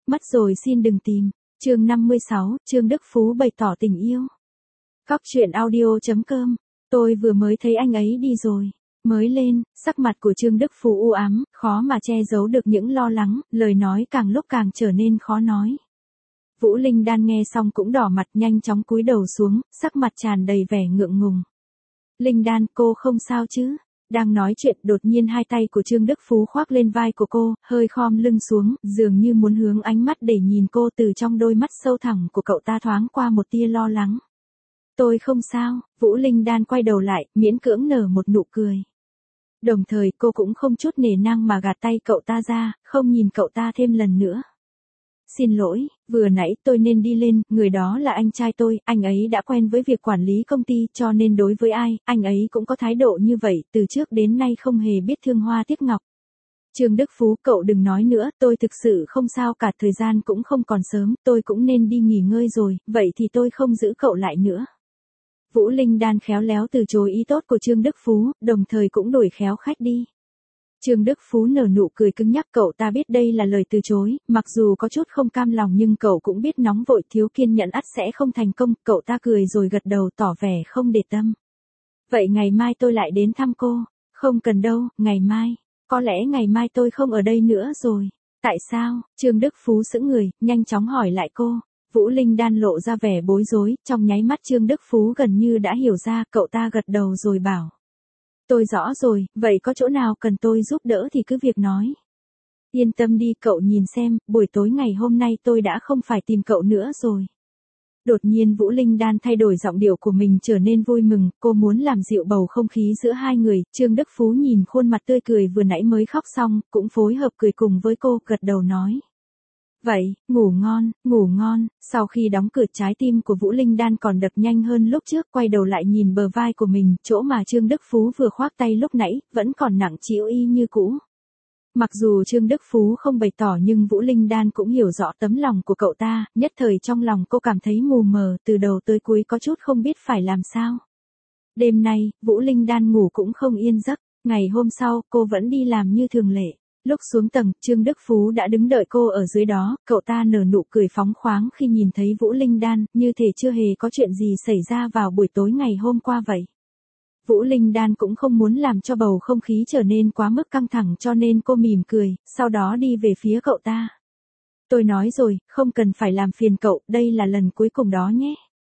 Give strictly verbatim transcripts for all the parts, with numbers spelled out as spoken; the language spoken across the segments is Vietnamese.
Mất rồi xin đừng tìm. Chương năm mươi sáu, Trương Đức Phú bày tỏ tình yêu. Cóc truyện audio chấm com. Tôi vừa mới thấy anh ấy đi rồi. Mới lên, sắc mặt của Trương Đức Phú u ám, khó mà che giấu được những lo lắng, lời nói càng lúc càng trở nên khó nói. Vũ Linh Đan nghe xong cũng đỏ mặt, nhanh chóng cúi đầu xuống, sắc mặt tràn đầy vẻ ngượng ngùng. Linh Đan, cô không sao chứ? Đang nói chuyện, đột nhiên hai tay của Trương Đức Phú khoác lên vai của cô, hơi khom lưng xuống, dường như muốn hướng ánh mắt để nhìn cô. Từ trong đôi mắt sâu thẳm của cậu ta thoáng qua một tia lo lắng. Tôi không sao. Vũ Linh Đan quay đầu lại, miễn cưỡng nở một nụ cười. Đồng thời cô cũng không chút nể nang mà gạt tay cậu ta ra, không nhìn cậu ta thêm lần nữa. Xin lỗi, vừa nãy tôi nên đi lên, người đó là anh trai tôi, anh ấy đã quen với việc quản lý công ty, cho nên đối với ai, anh ấy cũng có thái độ như vậy, từ trước đến nay không hề biết thương hoa tiếc ngọc. Trương Đức Phú, cậu đừng nói nữa, tôi thực sự không sao cả, thời gian cũng không còn sớm, tôi cũng nên đi nghỉ ngơi rồi, vậy thì tôi không giữ cậu lại nữa. Vũ Linh Đan khéo léo từ chối ý tốt của Trương Đức Phú, đồng thời cũng đuổi khéo khách đi. Trương Đức Phú nở nụ cười cứng nhắc, cậu ta biết đây là lời từ chối, mặc dù có chút không cam lòng nhưng cậu cũng biết nóng vội thiếu kiên nhẫn ắt sẽ không thành công, cậu ta cười rồi gật đầu tỏ vẻ không để tâm. Vậy ngày mai tôi lại đến thăm cô. Không cần đâu, ngày mai. Có lẽ ngày mai tôi không ở đây nữa rồi. Tại sao? Trương Đức Phú sững người, nhanh chóng hỏi lại cô. Vũ Linh Đan lộ ra vẻ bối rối, trong nháy mắt Trương Đức Phú gần như đã hiểu ra, cậu ta gật đầu rồi bảo. Tôi rõ rồi, vậy có chỗ nào cần tôi giúp đỡ thì cứ việc nói. Yên tâm đi, cậu nhìn xem, buổi tối ngày hôm nay tôi đã không phải tìm cậu nữa rồi. Đột nhiên Vũ Linh Đan thay đổi giọng điệu của mình trở nên vui mừng, cô muốn làm dịu bầu không khí giữa hai người. Trương Đức Phú nhìn khuôn mặt tươi cười vừa nãy mới khóc xong, cũng phối hợp cười cùng với cô, gật đầu nói. Vậy, ngủ ngon, ngủ ngon. Sau khi đóng cửa, trái tim của Vũ Linh Đan còn đập nhanh hơn lúc trước, quay đầu lại nhìn bờ vai của mình, chỗ mà Trương Đức Phú vừa khoác tay lúc nãy, vẫn còn nặng trĩu y như cũ. Mặc dù Trương Đức Phú không bày tỏ nhưng Vũ Linh Đan cũng hiểu rõ tấm lòng của cậu ta, nhất thời trong lòng cô cảm thấy mù mờ, từ đầu tới cuối có chút không biết phải làm sao. Đêm nay, Vũ Linh Đan ngủ cũng không yên giấc, ngày hôm sau, cô vẫn đi làm như thường lệ. Lúc xuống tầng, Trương Đức Phú đã đứng đợi cô ở dưới đó, cậu ta nở nụ cười phóng khoáng khi nhìn thấy Vũ Linh Đan, như thể chưa hề có chuyện gì xảy ra vào buổi tối ngày hôm qua vậy. Vũ Linh Đan cũng không muốn làm cho bầu không khí trở nên quá mức căng thẳng cho nên cô mỉm cười, sau đó đi về phía cậu ta. Tôi nói rồi, không cần phải làm phiền cậu, đây là lần cuối cùng đó nhé.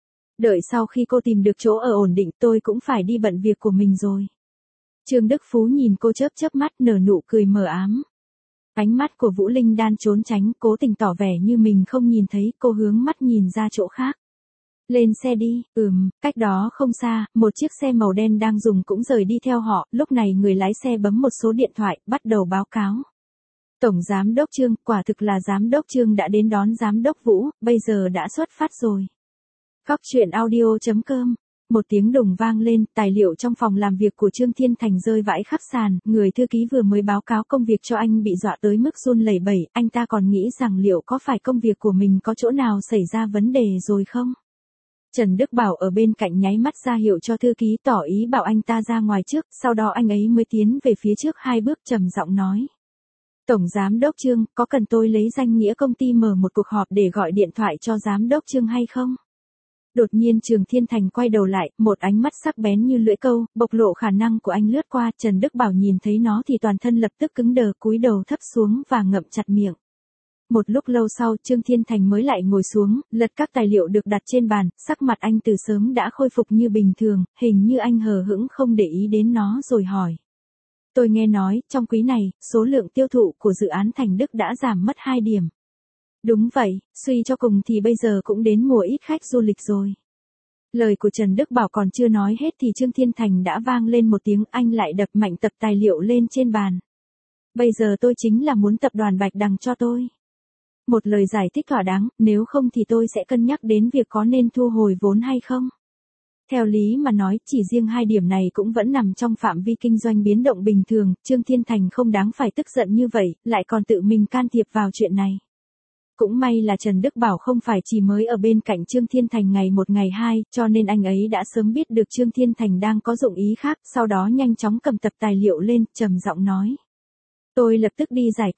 Đợi sau khi cô tìm được chỗ ở ổn định tôi cũng phải đi bận việc của mình rồi. Trương Đức Phú nhìn cô chớp chớp mắt, nở nụ cười mờ ám. Ánh mắt của Vũ Linh Đan trốn tránh, cố tình tỏ vẻ như mình không nhìn thấy, cô hướng mắt nhìn ra chỗ khác. Lên xe đi. Ừm, cách đó không xa, một chiếc xe màu đen đang dùng cũng rời đi theo họ, lúc này người lái xe bấm một số điện thoại, bắt đầu báo cáo. Tổng Giám đốc Trương, quả thực là Giám đốc Trương đã đến đón Giám đốc Vũ, bây giờ đã xuất phát rồi. Cóc truyện audio chấm com. Một tiếng đùng vang lên, tài liệu trong phòng làm việc của Trương Thiên Thành rơi vãi khắp sàn, người thư ký vừa mới báo cáo công việc cho anh bị dọa tới mức run lẩy bẩy, anh ta còn nghĩ rằng liệu có phải công việc của mình có chỗ nào xảy ra vấn đề rồi không? Trần Đức Bảo ở bên cạnh nháy mắt ra hiệu cho thư ký tỏ ý bảo anh ta ra ngoài trước, sau đó anh ấy mới tiến về phía trước hai bước trầm giọng nói. Tổng Giám đốc Trương, có cần tôi lấy danh nghĩa công ty mở một cuộc họp để gọi điện thoại cho Giám đốc Trương hay không? Đột nhiên Trương Thiên Thành quay đầu lại, một ánh mắt sắc bén như lưỡi câu, bộc lộ khả năng của anh lướt qua, Trần Đức Bảo nhìn thấy nó thì toàn thân lập tức cứng đờ, cúi đầu thấp xuống và ngậm chặt miệng. Một lúc lâu sau, Trương Thiên Thành mới lại ngồi xuống, lật các tài liệu được đặt trên bàn, sắc mặt anh từ sớm đã khôi phục như bình thường, hình như anh hờ hững không để ý đến nó rồi hỏi. Tôi nghe nói, trong quý này, số lượng tiêu thụ của dự án Thành Đức đã giảm mất hai điểm. Đúng vậy, suy cho cùng thì bây giờ cũng đến mùa ít khách du lịch rồi. Lời của Trần Đức Bảo còn chưa nói hết thì Trương Thiên Thành đã vang lên một tiếng, anh lại đập mạnh tập tài liệu lên trên bàn. Bây giờ tôi chính là muốn tập đoàn Bạch Đằng cho tôi một lời giải thích thỏa đáng, nếu không thì tôi sẽ cân nhắc đến việc có nên thu hồi vốn hay không. Theo lý mà nói, chỉ riêng hai điểm này cũng vẫn nằm trong phạm vi kinh doanh biến động bình thường, Trương Thiên Thành không đáng phải tức giận như vậy, lại còn tự mình can thiệp vào chuyện này. Cũng may là Trần Đức Bảo không phải chỉ mới ở bên cạnh Trương Thiên Thành ngày một ngày hai, cho nên anh ấy đã sớm biết được Trương Thiên Thành đang có dụng ý khác, sau đó nhanh chóng cầm tập tài liệu lên, trầm giọng nói. Tôi lập tức đi giải quyết.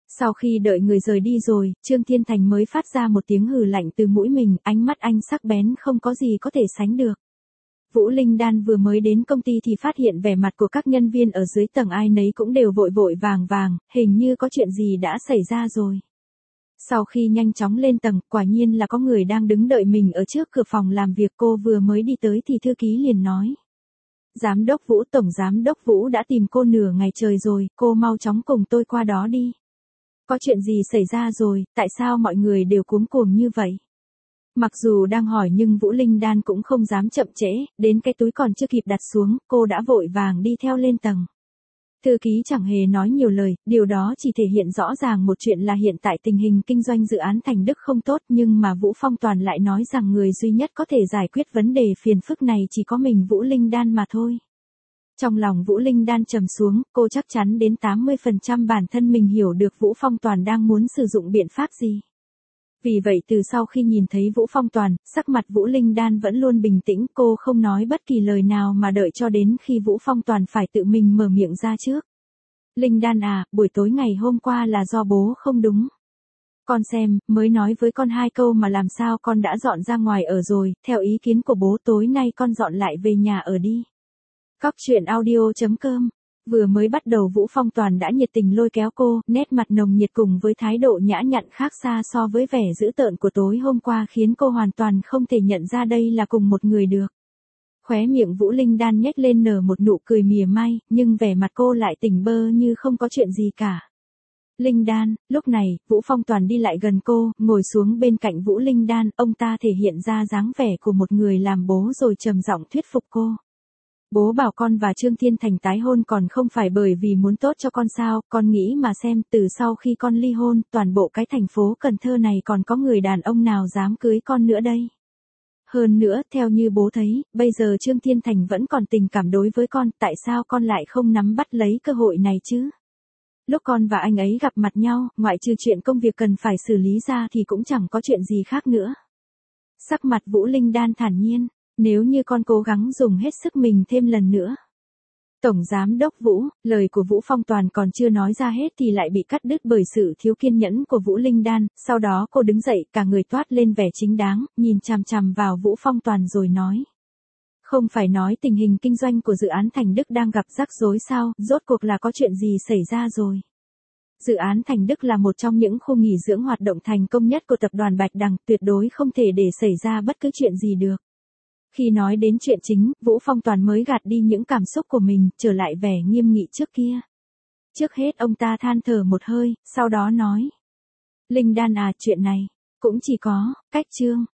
Sau khi đợi người rời đi rồi, Trương Thiên Thành mới phát ra một tiếng hừ lạnh từ mũi mình, ánh mắt anh sắc bén không có gì có thể sánh được. Vũ Linh Đan vừa mới đến công ty thì phát hiện vẻ mặt của các nhân viên ở dưới tầng ai nấy cũng đều vội vội vàng vàng, hình như có chuyện gì đã xảy ra rồi. Sau khi nhanh chóng lên tầng, quả nhiên là có người đang đứng đợi mình ở trước cửa phòng làm việc. Cô vừa mới đi tới thì thư ký liền nói. Giám đốc Vũ, Tổng Giám đốc Vũ đã tìm cô nửa ngày trời rồi, cô mau chóng cùng tôi qua đó đi. Có chuyện gì xảy ra rồi, tại sao mọi người đều cuống cuồng như vậy? Mặc dù đang hỏi nhưng Vũ Linh Đan cũng không dám chậm trễ, đến cái túi còn chưa kịp đặt xuống, cô đã vội vàng đi theo lên tầng. Thư ký chẳng hề nói nhiều lời, điều đó chỉ thể hiện rõ ràng một chuyện là hiện tại tình hình kinh doanh dự án Thành Đức không tốt, nhưng mà Vũ Phong Toàn lại nói rằng người duy nhất có thể giải quyết vấn đề phiền phức này chỉ có mình Vũ Linh Đan mà thôi. Trong lòng Vũ Linh Đan trầm xuống, cô chắc chắn đến tám mươi phần trăm bản thân mình hiểu được Vũ Phong Toàn đang muốn sử dụng biện pháp gì. Vì vậy từ sau khi nhìn thấy Vũ Phong Toàn, sắc mặt Vũ Linh Đan vẫn luôn bình tĩnh, cô không nói bất kỳ lời nào mà đợi cho đến khi Vũ Phong Toàn phải tự mình mở miệng ra trước. Linh Đan à, buổi tối ngày hôm qua là do bố không đúng. Con xem, mới nói với con hai câu mà làm sao con đã dọn ra ngoài ở rồi, theo ý kiến của bố tối nay con dọn lại về nhà ở đi. Cóc truyện audio chấm com. Vừa mới bắt đầu Vũ Phong Toàn đã nhiệt tình lôi kéo cô, nét mặt nồng nhiệt cùng với thái độ nhã nhặn khác xa so với vẻ dữ tợn của tối hôm qua khiến cô hoàn toàn không thể nhận ra đây là cùng một người được. Khóe miệng Vũ Linh Đan nhếch lên nở một nụ cười mỉa mai, nhưng vẻ mặt cô lại tỉnh bơ như không có chuyện gì cả. Linh Đan, lúc này, Vũ Phong Toàn đi lại gần cô, ngồi xuống bên cạnh Vũ Linh Đan, ông ta thể hiện ra dáng vẻ của một người làm bố rồi trầm giọng thuyết phục cô. Bố bảo con và Trương Thiên Thành tái hôn còn không phải bởi vì muốn tốt cho con sao, con nghĩ mà xem, từ sau khi con ly hôn, toàn bộ cái thành phố Cần Thơ này còn có người đàn ông nào dám cưới con nữa đây. Hơn nữa, theo như bố thấy, bây giờ Trương Thiên Thành vẫn còn tình cảm đối với con, tại sao con lại không nắm bắt lấy cơ hội này chứ? Lúc con và anh ấy gặp mặt nhau, ngoại trừ chuyện công việc cần phải xử lý ra thì cũng chẳng có chuyện gì khác nữa. Sắc mặt Vũ Linh Đan thản nhiên. Nếu như con cố gắng dùng hết sức mình thêm lần nữa. Tổng Giám đốc Vũ, lời của Vũ Phong Toàn còn chưa nói ra hết thì lại bị cắt đứt bởi sự thiếu kiên nhẫn của Vũ Linh Đan, sau đó cô đứng dậy cả người toát lên vẻ chính đáng, nhìn chằm chằm vào Vũ Phong Toàn rồi nói. Không phải nói tình hình kinh doanh của dự án Thành Đức đang gặp rắc rối sao, rốt cuộc là có chuyện gì xảy ra rồi. Dự án Thành Đức là một trong những khu nghỉ dưỡng hoạt động thành công nhất của tập đoàn Bạch Đằng, tuyệt đối không thể để xảy ra bất cứ chuyện gì được. Khi nói đến chuyện chính, Vũ Phong Toàn mới gạt đi những cảm xúc của mình, trở lại vẻ nghiêm nghị trước kia. Trước hết ông ta than thở một hơi, sau đó nói. Linh Đan à, chuyện này, cũng chỉ có, cách Trương